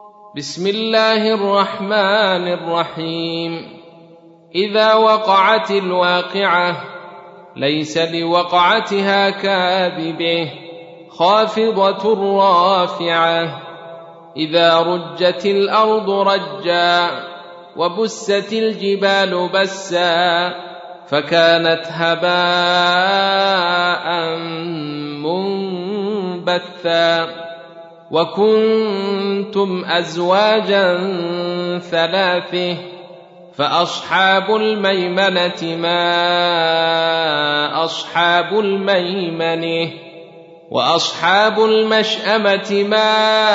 بسم الله الرحمن الرحيم. إذا وقعت الواقعة ليس لوقعتها كاذبة خافضة رافعة. إذا رجت الأرض رجا وبست الجبال بسا فكانت هباء منبثا وكنتم أزواجا ثلاثة فأصحاب الميمنة ما أصحاب الميمنة وأصحاب المشأمة ما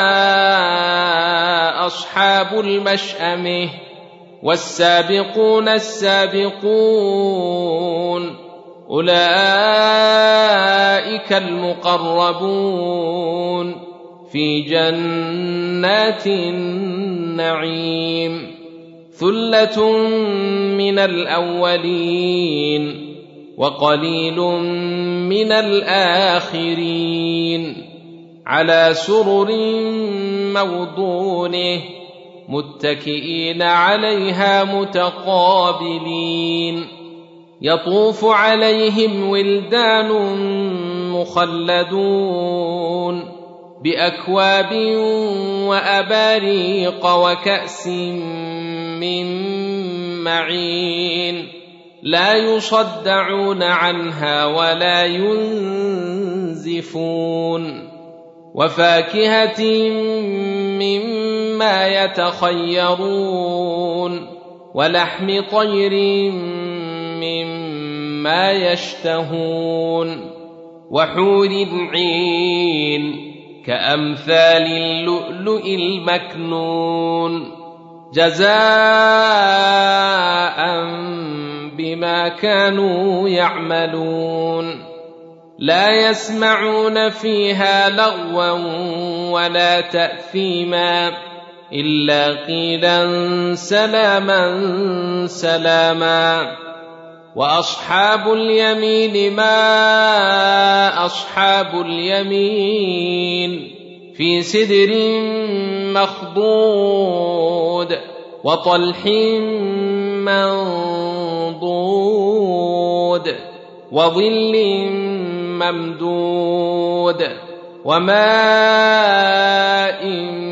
أصحاب المشأمة والسابقون السابقون أولئك المقربون في جنات النعيم. ثلة من الأولين وقليل من الآخرين على سرر موضونة متكئين عليها متقابلين. يطوف عليهم ولدان مخلدون بأكواب وأباريق وكأس من معين لا يصدعون عنها ولا ينزفون. وفاكهة مما يتخيرون ولحم طير مما يشتهون وحور عين كأمثال اللؤلؤ المكنون جزاء بما كانوا يعملون. لا يسمعون فيها لغوا ولا تأثيما إلا قيلا سلاما سلاما. وأصحاب اليمين ما أصحاب اليمين في سدر مخضود وطلح منضود وظل ممدود وماء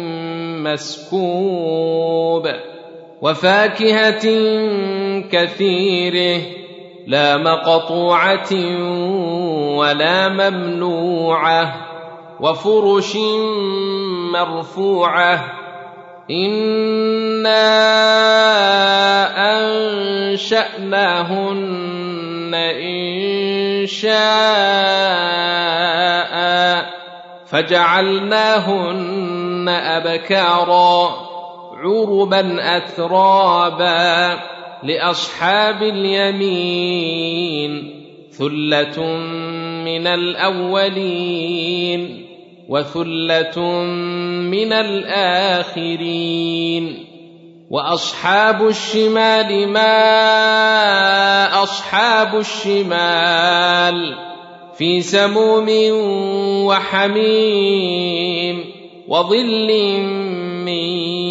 مسكوب وفاكهة كثيرة لا مقطوعة ولا ممنوعة وفرش مرفوعة. إنا أنشأناهن إنشاء فجعلناهن أبكارا عربا أترابا لأصحاب اليمين ثلة من الأولين وثلة من الآخرين. وأصحاب الشمال ما أصحاب الشمال في سموم وحميم وظل من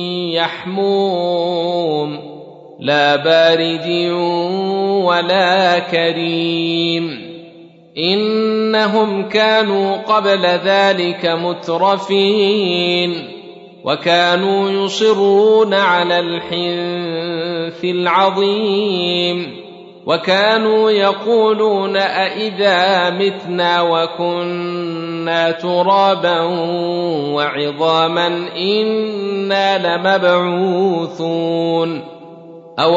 يحموم لا بارد ولا كريم. إنهم كانوا قبل ذلك مترفين وكانوا يصرون على الحنث العظيم وكانوا يقولون أئذا متنا وكنا ترابا وعظاما إنا لمبعوثون أو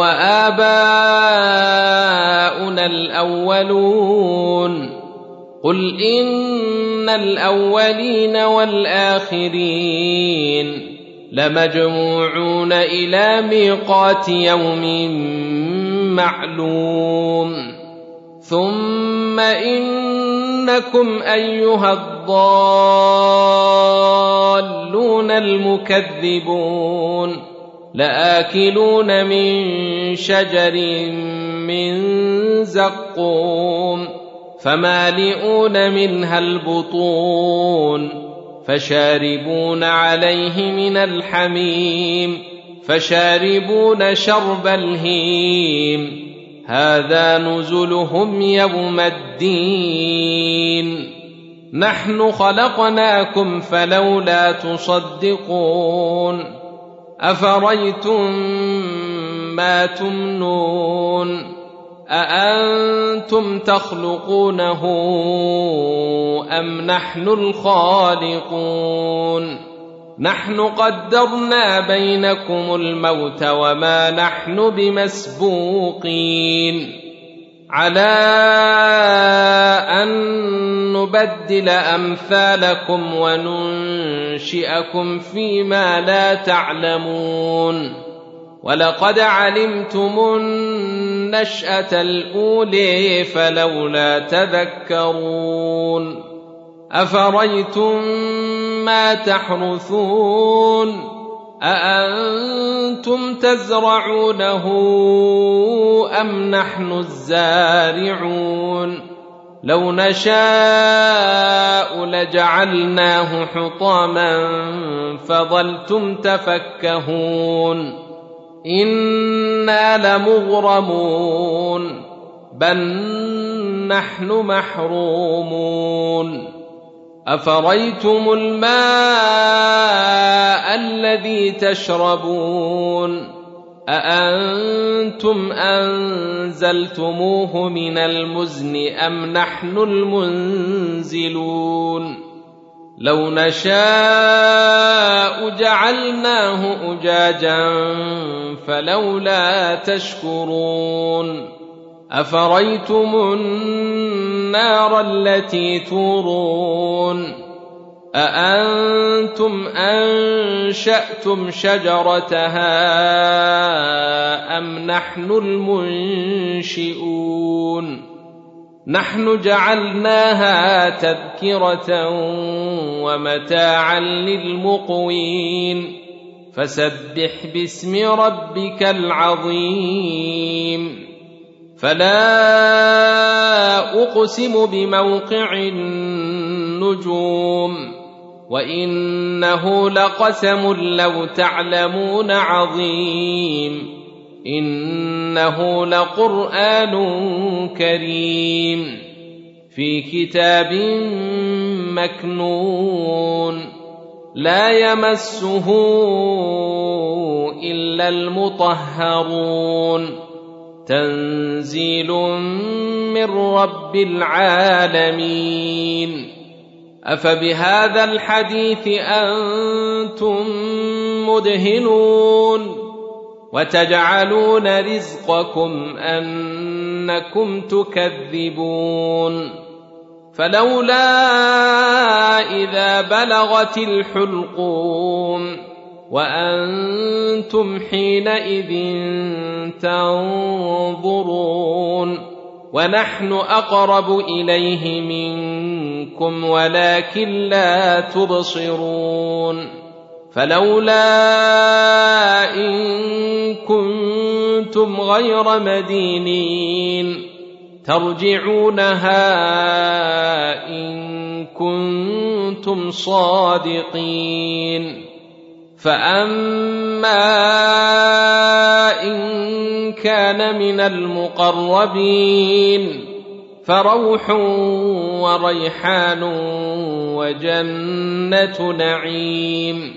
آباؤنا الأولون. قل إن الأولين والآخرين لمجموعون إلى ميقات يوم معلوم. ثم إنكم أيها الضالون المكذبون لآكلون من شجر من زقوم فمالئون منها البطون فشاربون عليه من الحميم فشاربون شرب الهيم هذا نزلهم يوم الدين نحن خلقناكم فلولا تصدقون أفرأيتم ما تمنون أأنتم تخلقونه أم نحن الخالقون نحن قدرنا بينكم الموت وما نحن بمسبوقين على أن نبدل أمثالكم وننشئكم فيما لا تعلمون ولقد علمتم النشأة الأولى فلولا تذكرون أفرأيتم ما تحرثون أأنتم تزرعونه أم نحن الزارعون لو نشاء لجعلناه حطاما فظلتم تفكهون إنا لمغرمون بل نحن محرومون أفرأيتم الماء الذي تشربون أأنتم أنزلتموه من المزن أم نحن المنزلون لو نشاء جعلناه أجاجا فلولا تشكرون أفرأيتم النار التي تورون أأنتم أنشأتم شجرتها أم نحن المنشئون نحن جعلناها تذكرة ومتاعا للمقوين فسبح باسم ربك العظيم فلا أقسم بموقع النجوم وإنه لقسم لو تعلمون عظيم إنه لقرآن كريم في كتاب مكنون لا يمسه إلا المطهرون تنزيل من رب العالمين أفبهذا الحديث أنتم مدهنون وتجعلون رزقكم أنكم تكذبون فلولا إذا بلغت الحلقوم وأنتم حينئذ تنظرون ونحن أقرب إليه منكم ولكن لا تبصرون فلولا إن كنتم غير مدينين ترجعونها إن كنتم صادقين فأما إن كان من المقربين فروح وريحان وجنة نعيم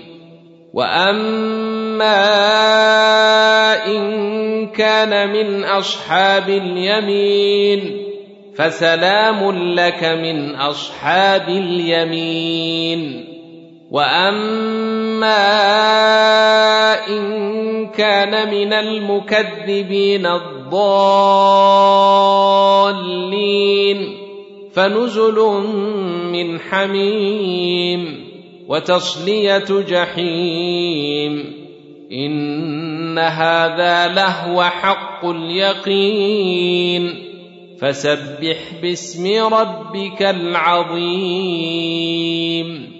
وأما إن كان من أصحاب اليمين فسلام لك من أصحاب اليمين وأما إن كان من المكذبين الضالين فنزل من حميم وتصلية جحيم إن هذا لهو حق اليقين فسبح باسم ربك العظيم